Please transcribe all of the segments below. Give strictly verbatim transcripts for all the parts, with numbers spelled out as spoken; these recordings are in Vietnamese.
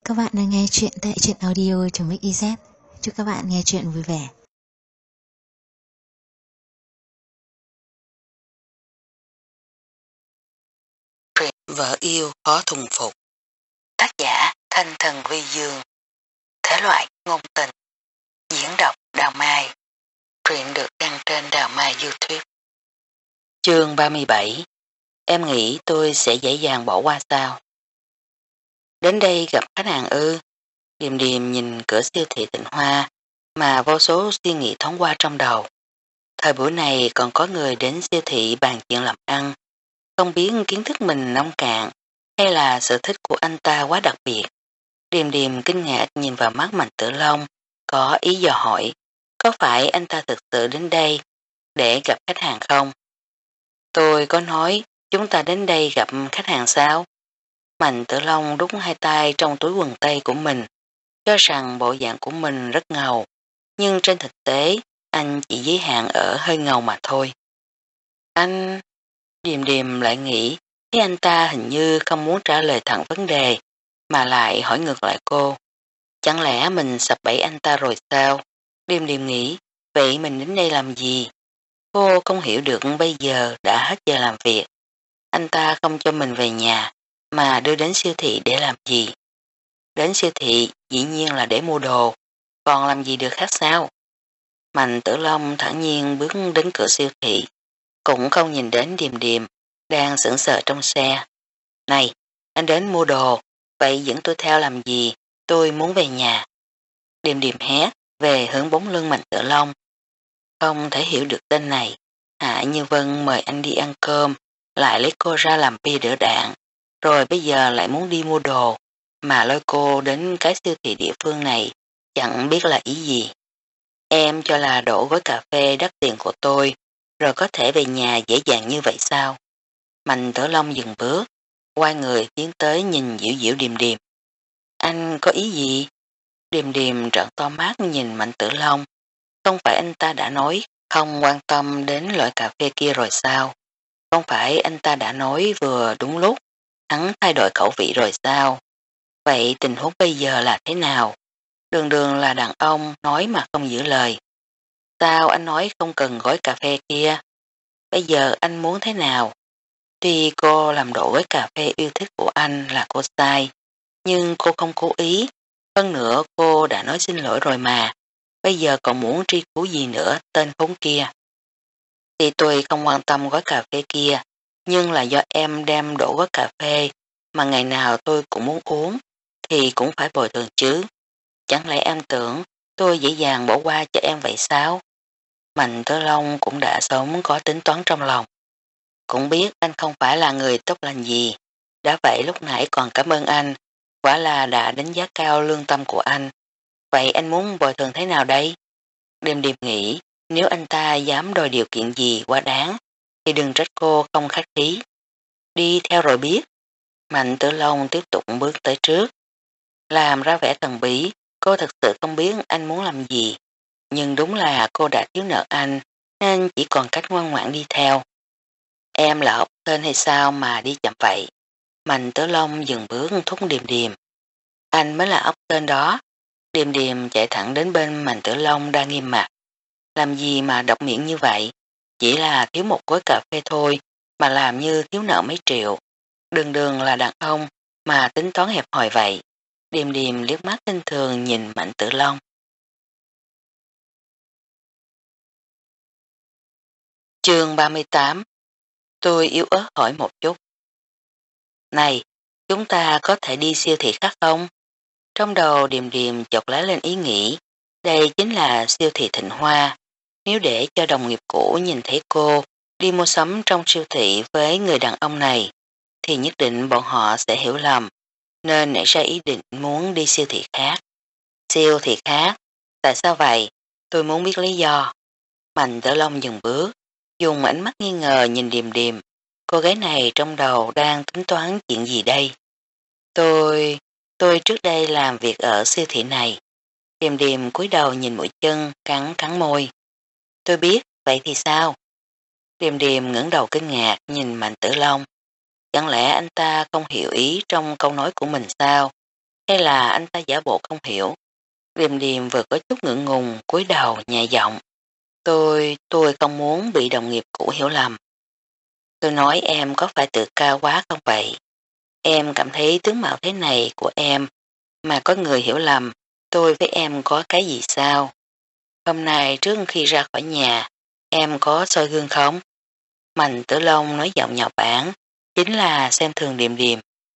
Các bạn đang nghe chuyện tại truyện audio.mix.iz. Chúc các bạn nghe chuyện vui vẻ. Truyện Vợ yêu khó thuần phục. Tác giả Thanh Thần Vi Dương. Thể loại ngôn tình. Diễn đọc Đào Mai. Truyện được đăng trên Đào Mai YouTube. Chương ba mươi bảy. Em nghĩ tôi sẽ dễ dàng bỏ qua sao? Đến đây gặp khách hàng ư? Điềm điềm nhìn cửa siêu thị Tịnh Hoa mà vô số suy nghĩ thoáng qua trong đầu. Thời buổi này còn có người đến siêu thị bàn chuyện làm ăn, không biết kiến thức mình nông cạn hay là sở thích của anh ta quá đặc biệt. Điềm điềm kinh ngạc nhìn vào mắt Mạnh Tử Long, có ý dò hỏi, có phải anh ta thực sự đến đây để gặp khách hàng không? Tôi có nói chúng ta đến đây gặp khách hàng sao? Mạnh Tử Long đút hai tay trong túi quần tây của mình, cho rằng bộ dạng của mình rất ngầu, nhưng trên thực tế anh chỉ giới hạn ở hơi ngầu mà thôi. Anh... Điềm điềm lại nghĩ thấy anh ta hình như không muốn trả lời thẳng vấn đề mà lại hỏi ngược lại cô. Chẳng lẽ mình sập bẫy anh ta rồi sao? Điềm điềm nghĩ, vậy mình đến đây làm gì? Cô không hiểu được bây giờ đã hết giờ làm việc. Anh ta không cho mình về nhà mà đưa đến siêu thị để làm gì? Đến siêu thị dĩ nhiên là để mua đồ, còn làm gì được khác sao? Mạnh Tử Long thản nhiên bước đến cửa siêu thị, cũng không nhìn đến Điềm điềm đang sững sờ trong xe. Này, anh đến mua đồ, vậy dẫn tôi theo làm gì? Tôi muốn về nhà. Điềm điềm hét về hướng bóng lưng Mạnh Tử Long. Không thể hiểu được tên này. Hạ Như Vân mời anh đi ăn cơm, lại lấy cô ra làm bia đỡ đạn, rồi bây giờ lại muốn đi mua đồ, mà lôi cô đến cái siêu thị địa phương này, chẳng biết là ý gì. Em cho là đổ gói cà phê đắt tiền của tôi, rồi có thể về nhà dễ dàng như vậy sao? Mạnh Tử Long dừng bước, quay người tiến tới nhìn Diệu Diệu Điềm điềm. Anh có ý gì? Điềm điềm trợn to mắt nhìn Mạnh Tử Long. Không phải anh ta đã nói không quan tâm đến loại cà phê kia rồi sao? Không phải anh ta đã nói vừa đúng lúc, hắn thay đổi khẩu vị rồi sao? Vậy tình huống bây giờ là thế nào? Đường đường là đàn ông nói mà không giữ lời. Sao anh nói không cần gói cà phê kia? Bây giờ anh muốn thế nào? Tuy cô làm đổ gói cà phê yêu thích của anh là cô sai, nhưng cô không cố ý. Hơn nữa cô đã nói xin lỗi rồi mà. Bây giờ còn muốn truy cứu gì nữa tên khốn kia. Thì tôi không quan tâm gói cà phê kia, nhưng là do em đem đổ gói cà phê mà ngày nào tôi cũng muốn uống, thì cũng phải bồi thường chứ. Chẳng lẽ em tưởng tôi dễ dàng bỏ qua cho em vậy sao? Mạnh Tử Long cũng đã sớm có tính toán trong lòng. Cũng biết anh không phải là người tốt lành gì. Đã vậy lúc nãy còn cảm ơn anh, quả là đã đánh giá cao lương tâm của anh. Vậy anh muốn bồi thường thế nào đây? Điềm điềm nghĩ, nếu anh ta dám đòi điều kiện gì quá đáng, thì đừng trách cô không khách khí. Đi theo rồi biết. Mạnh Tử Long tiếp tục bước tới trước. Làm ra vẻ thần bí, cô thật sự không biết anh muốn làm gì. Nhưng đúng là cô đã thiếu nợ anh, nên chỉ còn cách ngoan ngoãn đi theo. Em là ốc tên hay sao mà đi chậm vậy? Mạnh Tử Long dừng bước thúc Điềm điềm. Anh mới là ốc tên đó. Điềm điềm chạy thẳng đến bên Mạnh Tử Long đang nghiêm mặt. Làm gì mà độc miệng như vậy? Chỉ là thiếu một gói cà phê thôi mà làm như thiếu nợ mấy triệu. Đường đường là đàn ông mà tính toán hẹp hòi vậy. Điềm điềm liếc mắt khinh thường nhìn Mạnh Tử Long. Chương ba mươi tám. Tôi yếu ớt hỏi một chút. Này, chúng ta có thể đi siêu thị khác không? Trong đầu Điềm điềm chợt lóe lên ý nghĩ, đây chính là siêu thị Thịnh Hoa. Nếu để cho đồng nghiệp cũ nhìn thấy cô đi mua sắm trong siêu thị với người đàn ông này, thì nhất định bọn họ sẽ hiểu lầm, nên nảy ra ý định muốn đi siêu thị khác. Siêu thị khác? Tại sao vậy? Tôi muốn biết lý do. Mạnh Tử Long dừng bước, dùng ánh mắt nghi ngờ nhìn Điềm điềm. Cô gái này trong đầu đang tính toán chuyện gì đây? Tôi... tôi trước đây làm việc ở siêu thị này. Điềm điềm cúi đầu nhìn mũi chân, cắn cắn môi. Tôi biết, vậy thì sao? Điềm điềm ngẩng đầu kinh ngạc nhìn Mạnh Tử Long. Chẳng lẽ anh ta không hiểu ý trong câu nói của mình sao? hay là anh ta giả bộ không hiểu? Điềm điềm vừa có chút ngượng ngùng, cúi đầu nhẹ giọng. Tôi, tôi không muốn bị đồng nghiệp cũ hiểu lầm. Tôi nói em có phải tự cao quá không vậy? Em cảm thấy tướng mạo thế này của em mà có người hiểu lầm tôi với em có cái gì sao? Hôm nay trước khi ra khỏi nhà em có soi gương không? Mạnh Tử Long nói giọng nhỏ bản, chính là xem thường Điềm Điềm.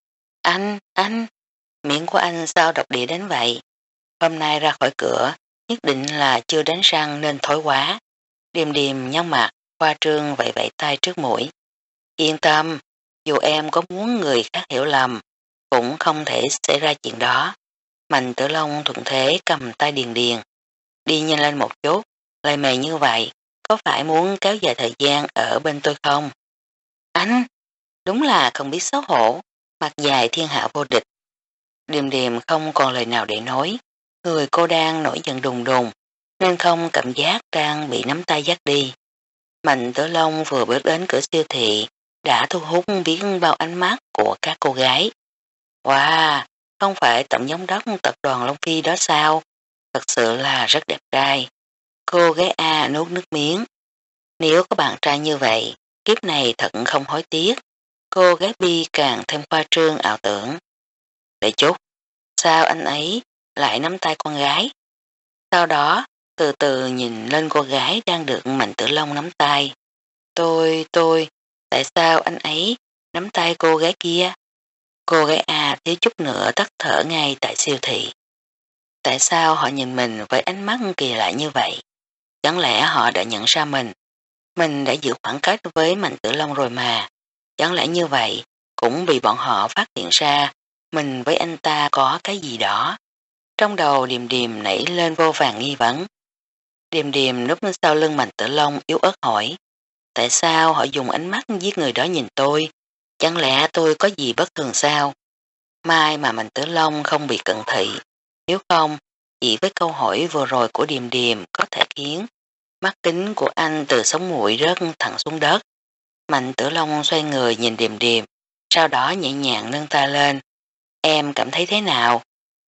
Anh, anh, miệng của anh sao độc địa đến vậy? Hôm nay ra khỏi cửa nhất định là chưa đánh răng nên thối quá. Điềm Điềm nhăn mặt, khoa trương vẫy vẫy tay trước mũi. Yên tâm, dù em có muốn người khác hiểu lầm, cũng không thể xảy ra chuyện đó. Mạnh Tử Long thuận thế cầm tay Điền Điền. Đi nhanh lên một chút, lại mày như vậy, có phải muốn kéo dài thời gian ở bên tôi không? Anh, đúng là không biết xấu hổ, mặt dài thiên hạ vô địch. Điềm Điềm không còn lời nào để nói, người cô đang nổi giận đùng đùng, nên không cảm giác đang bị nắm tay dắt đi. Mạnh Tử Long vừa bước đến cửa siêu thị, đã thu hút biết bao ánh mắt của các cô gái. Wow, không phải tổng giám đốc tập đoàn Long Phi đó sao? Thật sự là rất đẹp trai. Cô gái A nuốt nước miếng. Nếu có bạn trai như vậy, kiếp này thật không hối tiếc. Cô gái B càng thêm khoa trương ảo tưởng. Để chút, sao anh ấy lại nắm tay con gái? Sau đó, từ từ nhìn lên cô gái đang được Mạnh Tử Long nắm tay. Tôi, tôi, tại sao anh ấy nắm tay cô gái kia? Cô gái A thiếu chút nữa tắt thở ngay tại siêu thị. Tại sao họ nhìn mình với ánh mắt kỳ lạ như vậy? Chẳng lẽ họ đã nhận ra mình? Mình đã giữ khoảng cách với Mạnh Tử Long rồi mà. Chẳng lẽ như vậy cũng bị bọn họ phát hiện ra mình với anh ta có cái gì đó? Trong đầu Điềm Điềm nảy lên vô vàng nghi vấn. Điềm Điềm núp sau lưng Mạnh Tử Long yếu ớt hỏi. Tại sao họ dùng ánh mắt giết người đó nhìn tôi? Chẳng lẽ tôi có gì bất thường sao? Mai mà Mạnh Tử Long không bị cận thị. Nếu không, chỉ với câu hỏi vừa rồi của Điềm Điềm có thể khiến mắt kính của anh từ sống mũi rớt thẳng xuống đất. Mạnh Tử Long xoay người nhìn Điềm Điềm, sau đó nhẹ nhàng nâng tay lên. Em cảm thấy thế nào?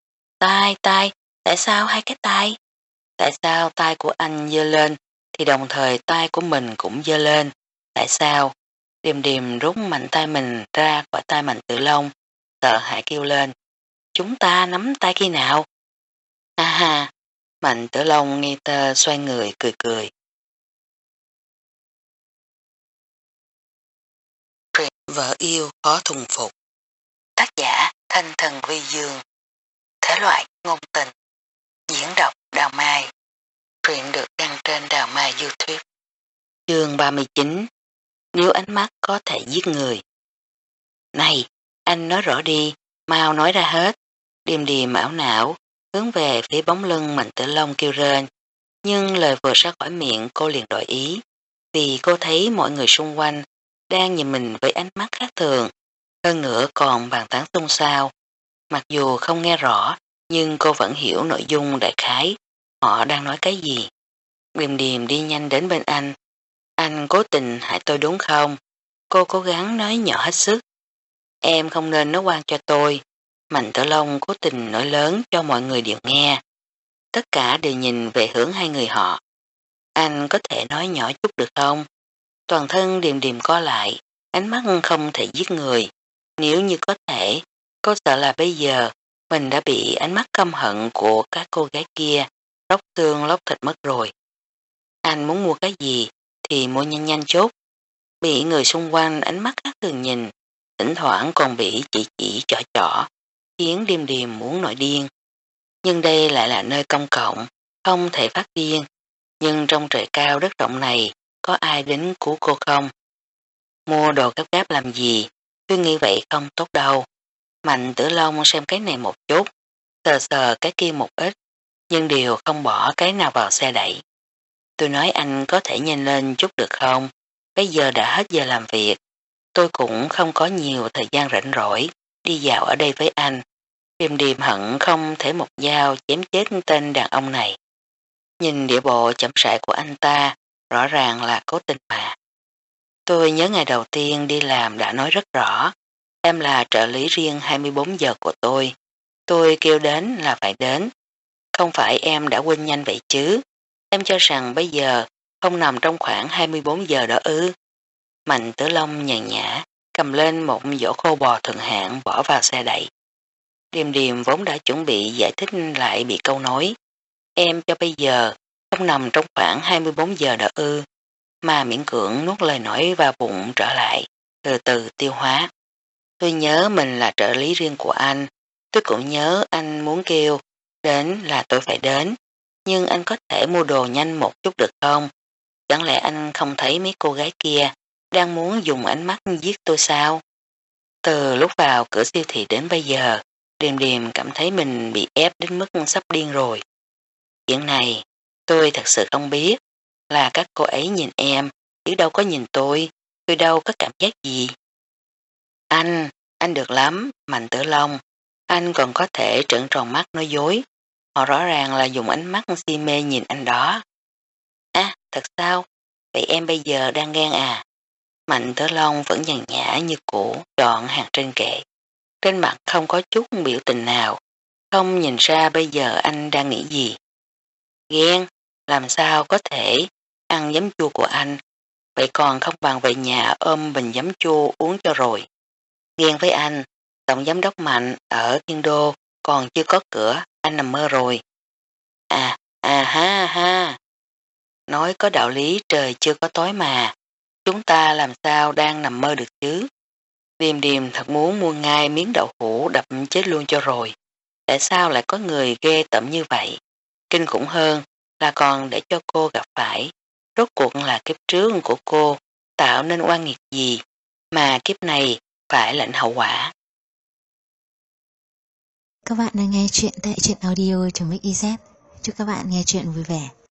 Tai, tai, tại sao hai cái tai? Tại sao tay của anh giơ lên thì đồng thời tay của mình cũng giơ lên? Tại sao? Điềm Điềm rút mạnh tay mình ra khỏi tay Mạnh Tử Long, sợ hãi kêu lên. Chúng ta nắm tay khi nào? Ha ha, Mạnh Tử Long nghe tơ xoay người cười cười. Truyện Vợ yêu khó thuần phục. Tác giả Thanh Thần Vi Dương. Thể loại ngôn tình. Diễn đọc Đào Mai. Truyện được đăng trên Đào Mai YouTube. Chương ba mươi chín. Nếu ánh mắt có thể giết người. Này, anh nói rõ đi, mau nói ra hết. Điềm Điềm ảo não, hướng về phía bóng lưng Mạnh Tử Long kêu rên. Nhưng lời vừa ra khỏi miệng cô liền đổi ý, vì cô thấy mọi người xung quanh đang nhìn mình với ánh mắt khác thường, hơn nữa còn bàn tán xôn xao. Mặc dù không nghe rõ, nhưng cô vẫn hiểu nội dung đại khái, họ đang nói cái gì. Điềm Điềm đi nhanh đến bên anh. Anh cố tình hại tôi đúng không? Cô cố gắng nói nhỏ hết sức. Em không nên nói oan cho tôi. Mạnh Tử Long cố tình nói lớn cho mọi người đều nghe. Tất cả đều nhìn về hướng hai người họ. Anh có thể nói nhỏ chút được không? Toàn thân Điềm Điềm co lại, ánh mắt không thể giết người. Nếu như có thể, cô sợ là bây giờ mình đã bị ánh mắt căm hận của các cô gái kia lóc xương lóc thịt mất rồi. Anh muốn mua cái gì thì mua nhanh nhanh chút. Bị người xung quanh ánh mắt khác thường nhìn, thỉnh thoảng còn bị chỉ chỉ trỏ trỏ, khiến Điềm Điềm muốn nổi điên. Nhưng đây lại là nơi công cộng, không thể phát điên. Nhưng trong trời cao đất rộng này, có ai đến cứu cô không? Mua đồ gấp gáp làm gì? Tôi nghĩ vậy không tốt đâu. Mạnh Tử Long xem cái này một chút, sờ sờ cái kia một ít, nhưng đều không bỏ cái nào vào xe đẩy. Tôi nói anh có thể nhanh lên chút được không? Bây giờ đã hết giờ làm việc. Tôi cũng không có nhiều thời gian rảnh rỗi đi dạo ở đây với anh. Điềm Điềm hận không thể một dao chém chết tên đàn ông này. Nhìn địa bộ chậm rãi của anh ta, rõ ràng là cố tình mà. Tôi nhớ ngày đầu tiên đi làm đã nói rất rõ, em là trợ lý riêng hai mươi bốn giờ của tôi. Tôi kêu đến là phải đến. Không phải em đã quên nhanh vậy chứ. Em cho rằng bây giờ không nằm trong khoảng hai mươi bốn giờ đó ư. Mạnh Tử Long nhàn nhã, cầm lên một giỏ khô bò thượng hạng bỏ vào xe đẩy. Điềm Điềm vốn đã chuẩn bị giải thích lại bị câu nói. Em cho bây giờ không nằm trong khoảng hai mươi bốn giờ đó ư. Mà miễn cưỡng nuốt lời nói vào bụng trở lại, từ từ tiêu hóa. Tôi nhớ mình là trợ lý riêng của anh. Tôi cũng nhớ anh muốn kêu đến là tôi phải đến. Nhưng anh có thể mua đồ nhanh một chút được không? Chẳng lẽ anh không thấy mấy cô gái kia đang muốn dùng ánh mắt giết tôi sao? Từ lúc vào cửa siêu thị đến bây giờ, Điềm Điềm cảm thấy mình bị ép đến mức sắp điên rồi. Chuyện này, tôi thật sự không biết, là các cô ấy nhìn em, chứ đâu có nhìn tôi, tôi đâu có cảm giác gì. Anh, anh được lắm, Mạnh Tử Long, anh còn có thể trợn tròn mắt nói dối, họ rõ ràng là dùng ánh mắt si mê nhìn anh đó. À, thật sao? Vậy em bây giờ đang ghen à? Mạnh Tử Long vẫn nhàn nhã như cũ, chọn hàng trên kệ. Trên mặt không có chút biểu tình nào, không nhìn ra bây giờ anh đang nghĩ gì. Ghen, làm sao có thể ăn giấm chua của anh, vậy còn không bằng về nhà ôm bình giấm chua uống cho rồi. Ghen với anh, tổng giám đốc Mạnh ở Thiên Đô còn chưa có cửa, anh nằm mơ rồi. À, à ha ha, nói có đạo lý trời chưa có tối mà, chúng ta làm sao đang nằm mơ được chứ. Điềm Điềm thật muốn mua ngay miếng đậu hũ đập chết luôn cho rồi. Tại sao lại có người ghê tởm như vậy? Kinh khủng hơn là còn để cho cô gặp phải. Rốt cuộc là kiếp trước của cô tạo nên oan nghiệt gì mà kiếp này phải lãnh hậu quả. Các bạn đang nghe chuyện tại truyện audio.mixyz. Chúc các bạn nghe chuyện vui vẻ.